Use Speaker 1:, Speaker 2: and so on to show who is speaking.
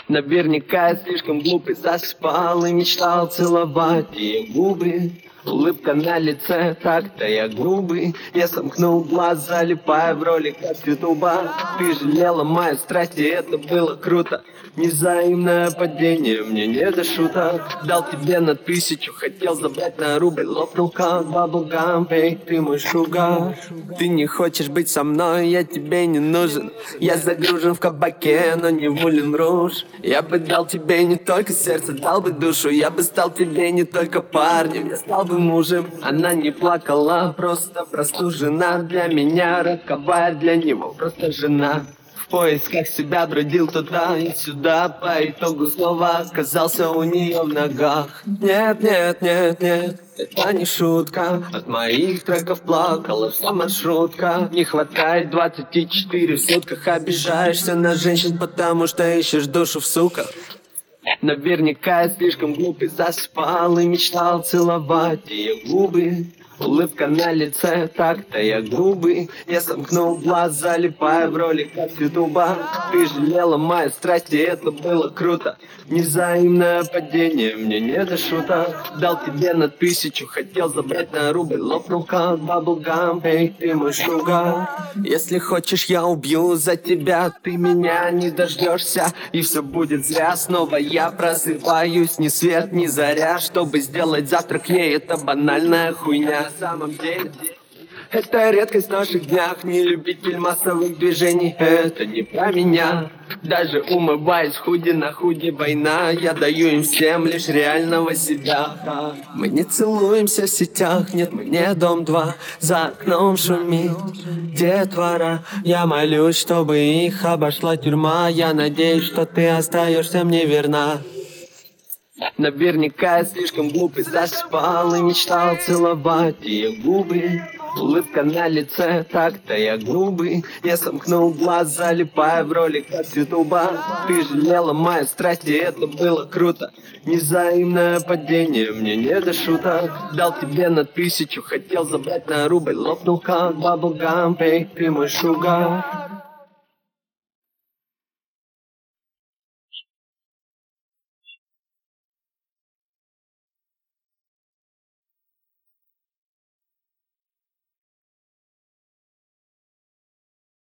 Speaker 1: Наверняка я слишком глупый, засыпал и мечтал целовать ее губы. Улыбка на лице, так-то я грубый. Я сомкнул глаз, залипая в роли как ютуба. Ты жалела мою страсть, и это было круто. Невзаимное падение, мне не до шуток. Дал тебе на 1000, хотел забрать на рубль. Лопнул как баблгам, эй, ты мой шугар. Ты не хочешь быть со мной, я тебе не нужен. Я загружен в кабаке, но не в Мулен Руж. Я бы дал тебе не только сердце, дал бы душу. Я бы стал тебе не только парнем, я стал бы мужем. Она не плакала, просто простужена. Для меня роковая, для него просто жена. В поисках себя бродил туда и сюда. По итогу снова оказался у нее в ногах. Нет, нет, нет, нет, это не шутка. От моих треков плакала вся маршрутка. Не хватает 24 в сутках. Обижаешься на женщин, потому что ищешь душу в суках. Наверняка я слишком глупый, засыпал и мечтал целовать ее губы. Улыбка на лице, так-то я грубый. Я сомкнул глаз, залипая в роли как ютуба. Ты жалела мою страсть, и это было круто. Невзаимное падение, мне не до шуток. Дал тебе на 1000, хотел забрать на рубль. Лопнул как баблгам, эй, ты мой шугар. Если хочешь, я убью за тебя, ты меня не дождешься. И все будет зря, снова я просыпаюсь. Ни свет, ни заря, чтобы сделать завтрак ей. Это банальная хуйня. На самом деле это редкость в наших днях. Не любитель массовых движений, это не про меня. Даже умываясь худи на худи война. Я даю им всем лишь реального себя. Мы не целуемся в сетях, нет, мы не дом 2. За окном шумит детвора. Я молюсь, чтобы их обошла тюрьма. Я надеюсь, что ты остаешься мне верна. Наверняка я слишком глупый, засыпал и мечтал целовать ее губы. Улыбка на лице, так-то я грубый. Я сомкнул глаз, залипая в роли как ютуба. Ты жалела мою страсть, и это было круто. Невзаимное падение, мне не до шуток. Дал тебе на 1000, хотел забрать на рубль. Лопнул как баблгам, эй, ты мой шугар.